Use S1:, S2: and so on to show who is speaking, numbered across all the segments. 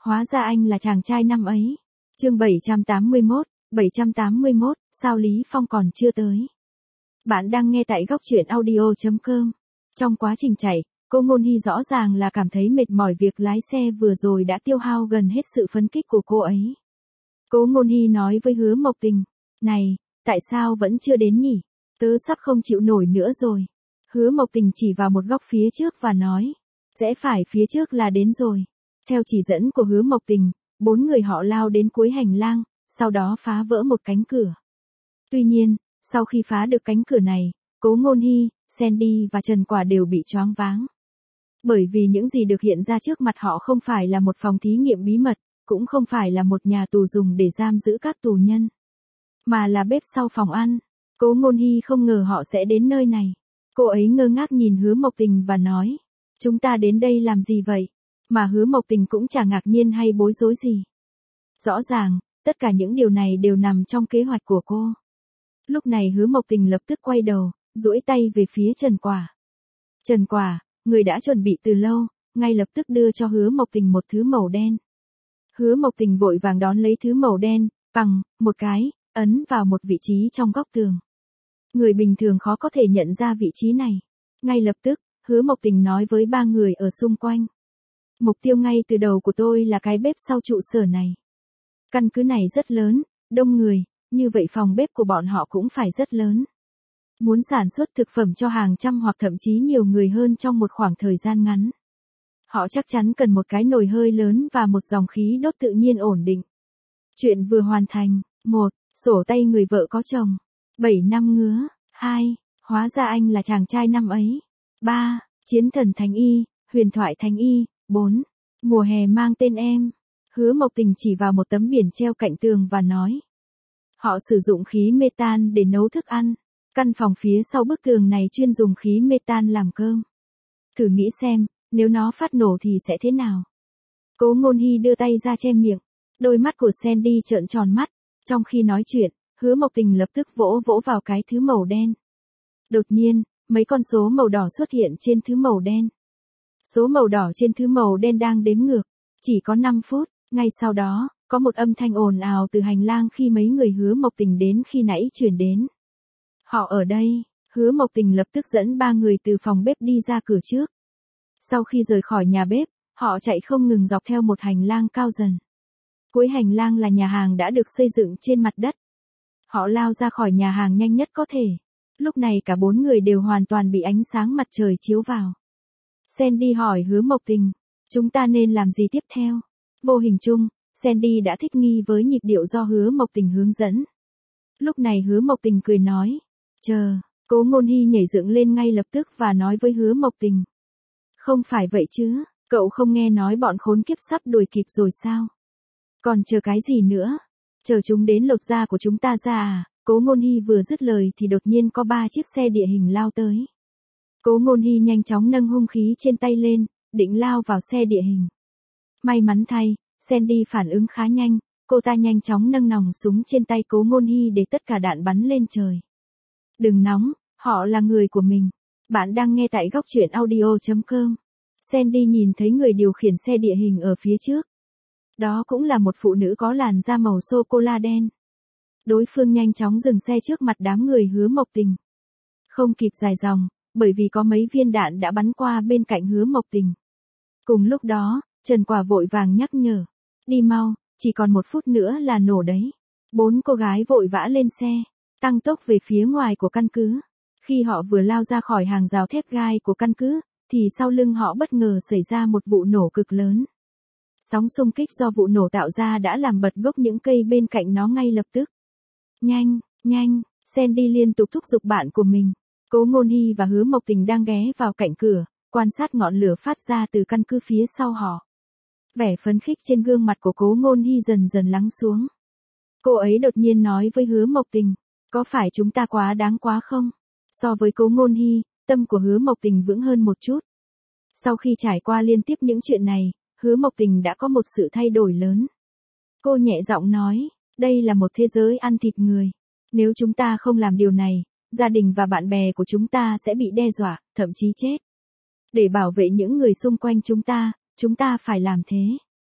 S1: Hóa ra anh là chàng trai năm ấy. Chương 781, sao Lý Phong còn chưa tới. Bạn đang nghe tại góc truyện audio.com. Trong quá trình chạy, cô Ngôn Hy rõ ràng là cảm thấy mệt mỏi, việc lái xe vừa rồi đã tiêu hao gần hết sự phấn khích của cô ấy. Cố Ngôn Hy nói với Hứa Mộc Tình, này, tại sao vẫn chưa đến nhỉ? Tớ sắp không chịu nổi nữa rồi. Hứa Mộc Tình chỉ vào một góc phía trước và nói, rẽ phải phía trước là đến rồi. Theo chỉ dẫn của Hứa Mộc Tình, 4 người họ lao đến cuối hành lang, sau đó phá vỡ một cánh cửa. Tuy nhiên, sau khi phá được cánh cửa này, Cố Ngôn Hy, Sandy và Trần Quả đều bị choáng váng. Bởi vì những gì được hiện ra trước mặt họ không phải là một phòng thí nghiệm bí mật, cũng không phải là một nhà tù dùng để giam giữ các tù nhân, mà là bếp sau phòng ăn. Cố Ngôn Hy không ngờ họ sẽ đến nơi này. Cô ấy ngơ ngác nhìn Hứa Mộc Tình và nói, chúng ta đến đây làm gì vậy? Mà Hứa Mộc Tình cũng chả ngạc nhiên hay bối rối gì. Rõ ràng, tất cả những điều này đều nằm trong kế hoạch của cô. Lúc này Hứa Mộc Tình lập tức quay đầu, duỗi tay về phía Trần Quả. Trần Quả, người đã chuẩn bị từ lâu, ngay lập tức đưa cho Hứa Mộc Tình một thứ màu đen. Hứa Mộc Tình vội vàng đón lấy thứ màu đen, bằng một cái, ấn vào một vị trí trong góc tường. Người bình thường khó có thể nhận ra vị trí này. Ngay lập tức, Hứa Mộc Tình nói với 3 người ở xung quanh. Mục tiêu ngay từ đầu của tôi là cái bếp sau trụ sở này. Căn cứ này rất lớn, đông người, như vậy phòng bếp của bọn họ cũng phải rất lớn. Muốn sản xuất thực phẩm cho hàng trăm hoặc thậm chí nhiều người hơn trong một khoảng thời gian ngắn, họ chắc chắn cần một cái nồi hơi lớn và một dòng khí đốt tự nhiên ổn định. Chuyện vừa hoàn thành. 1. Sổ tay người vợ có chồng. 7 năm ngứa. 2. Hóa ra anh là chàng trai năm ấy. 3. Chiến thần Thánh Y, huyền thoại Thánh Y. 4. Mùa hè mang tên em. Hứa Mộc Tình chỉ vào một tấm biển treo cạnh tường và nói, họ sử dụng khí metan để nấu thức ăn. Căn phòng phía sau bức tường này chuyên dùng khí metan làm cơm. Thử nghĩ xem, nếu nó phát nổ thì sẽ thế nào? Cố Ngôn Hy đưa tay ra che miệng. Đôi mắt của Sandy trợn tròn mắt. Trong khi nói chuyện, Hứa Mộc Tình lập tức vỗ vào cái thứ màu đen. Đột nhiên, mấy con số màu đỏ xuất hiện trên thứ màu đen. Số màu đỏ trên thứ màu đen đang đếm ngược. Chỉ có 5 phút, ngay sau đó, có một âm thanh ồn ào từ hành lang khi mấy người Hứa Mộc Tình đến khi nãy truyền đến. Họ ở đây. Hứa Mộc Tình lập tức dẫn 3 người từ phòng bếp đi ra cửa trước. Sau khi rời khỏi nhà bếp, họ chạy không ngừng dọc theo một hành lang cao dần. Cuối hành lang là nhà hàng đã được xây dựng trên mặt đất. Họ lao ra khỏi nhà hàng nhanh nhất có thể. Lúc này cả 4 người đều hoàn toàn bị ánh sáng mặt trời chiếu vào. Sandy hỏi Hứa Mộc Tình, chúng ta nên làm gì tiếp theo? Vô hình chung, Sandy đã thích nghi với nhịp điệu do Hứa Mộc Tình hướng dẫn. Lúc này Hứa Mộc Tình cười nói, chờ. Cố Ngôn Hy nhảy dựng lên ngay lập tức và nói với Hứa Mộc Tình, không phải vậy chứ, cậu không nghe nói bọn khốn kiếp sắp đuổi kịp rồi sao? Còn chờ cái gì nữa? Chờ chúng đến lột da của chúng ta ra à? Cố Ngôn Hy vừa dứt lời thì đột nhiên có 3 chiếc xe địa hình lao tới. Cố Ngôn Hy nhanh chóng nâng hung khí trên tay lên, định lao vào xe địa hình. May mắn thay, Sandy phản ứng khá nhanh, cô ta nhanh chóng nâng nòng súng trên tay Cố Ngôn Hy để tất cả đạn bắn lên trời. Đừng nóng, họ là người của mình. Bạn đang nghe tại góc truyện audio.com. Sandy nhìn thấy người điều khiển xe địa hình ở phía trước. Đó cũng là một phụ nữ có làn da màu sô-cô-la đen. Đối phương nhanh chóng dừng xe trước mặt đám người Hứa Mộc Tình. Không kịp dài dòng, bởi vì có mấy viên đạn đã bắn qua bên cạnh Hứa Mộc Tình. Cùng lúc đó, Trần Quả vội vàng nhắc nhở. Đi mau, chỉ còn 1 phút nữa là nổ đấy. 4 cô gái vội vã lên xe, tăng tốc về phía ngoài của căn cứ. Khi họ vừa lao ra khỏi hàng rào thép gai của căn cứ, thì sau lưng họ bất ngờ xảy ra một vụ nổ cực lớn. Sóng xung kích do vụ nổ tạo ra đã làm bật gốc những cây bên cạnh nó ngay lập tức. Nhanh, nhanh, Sandy liên tục thúc giục bạn của mình. Cố Ngôn Hy và Hứa Mộc Tình đang ghé vào cạnh cửa, quan sát ngọn lửa phát ra từ căn cứ phía sau họ. Vẻ phấn khích trên gương mặt của Cố Ngôn Hy dần dần lắng xuống. Cô ấy đột nhiên nói với Hứa Mộc Tình, có phải chúng ta quá đáng quá không? So với Cố Ngôn Hy, tâm của Hứa Mộc Tình vững hơn một chút. Sau khi trải qua liên tiếp những chuyện này, Hứa Mộc Tình đã có một sự thay đổi lớn. Cô nhẹ giọng nói, đây là một thế giới ăn thịt người. Nếu chúng ta không làm điều này, gia đình và bạn bè của chúng ta sẽ bị đe dọa, thậm chí chết. Để bảo vệ những người xung quanh chúng ta phải làm thế.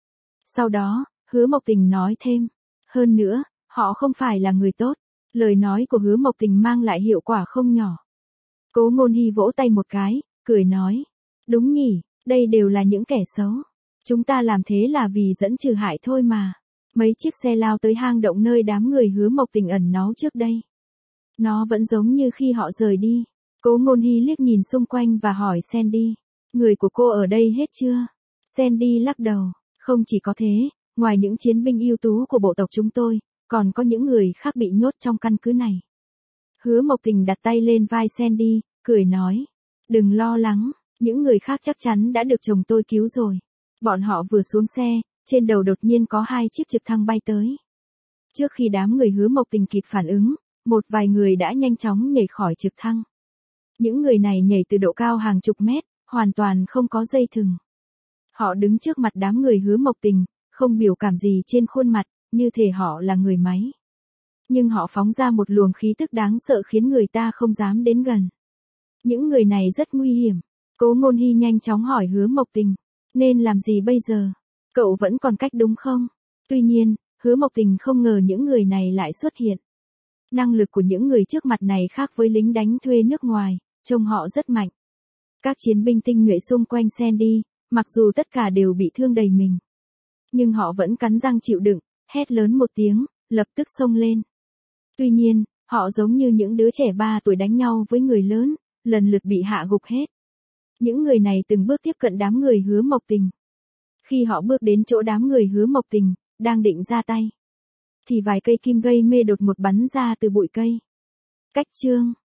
S1: Sau đó, Hứa Mộc Tình nói thêm. Hơn nữa, họ không phải là người tốt. Lời nói của Hứa Mộc Tình mang lại hiệu quả không nhỏ. Cố Ngôn Hy vỗ tay một cái, cười nói. Đúng nhỉ, đây đều là những kẻ xấu. Chúng ta làm thế là vì dẫn trừ hại thôi mà. Mấy chiếc xe lao tới hang động nơi đám người Hứa Mộc Tình ẩn náu trước đây. Nó vẫn giống như khi họ rời đi. Cố Ngôn Hy liếc nhìn xung quanh và hỏi Sandy. Người của cô ở đây hết chưa? Sandy lắc đầu. Không chỉ có thế, ngoài những chiến binh ưu tú của bộ tộc chúng tôi, còn có những người khác bị nhốt trong căn cứ này. Hứa Mộc Tình đặt tay lên vai Sandy, cười nói. Đừng lo lắng, những người khác chắc chắn đã được chồng tôi cứu rồi. Bọn họ vừa xuống xe, trên đầu đột nhiên có 2 chiếc trực thăng bay tới. Trước khi đám người Hứa Mộc Tình kịp phản ứng, một vài người đã nhanh chóng nhảy khỏi trực thăng. Những người này nhảy từ độ cao hàng chục mét, hoàn toàn không có dây thừng. Họ đứng trước mặt đám người Hứa Mộc Tình, không biểu cảm gì trên khuôn mặt, như thể họ là người máy. Nhưng họ phóng ra một luồng khí tức đáng sợ khiến người ta không dám đến gần. Những người này rất nguy hiểm. Cố Ngôn Hy nhanh chóng hỏi Hứa Mộc Tình. Nên làm gì bây giờ? Cậu vẫn còn cách đúng không? Tuy nhiên, Hứa Mộc Tình không ngờ những người này lại xuất hiện. Năng lực của những người trước mặt này khác với lính đánh thuê nước ngoài, trông họ rất mạnh. Các chiến binh tinh nhuệ xung quanh Sandy, mặc dù tất cả đều bị thương đầy mình. Nhưng họ vẫn cắn răng chịu đựng, hét lớn một tiếng, lập tức xông lên. Tuy nhiên, họ giống như những đứa trẻ 3 tuổi đánh nhau với người lớn, lần lượt bị hạ gục hết. Những người này từng bước tiếp cận đám người Hứa Mộc Tình. Khi họ bước đến chỗ đám người Hứa Mộc Tình, đang định ra tay, thì vài cây kim gây mê đột ngột bắn ra từ bụi cây. Cách chương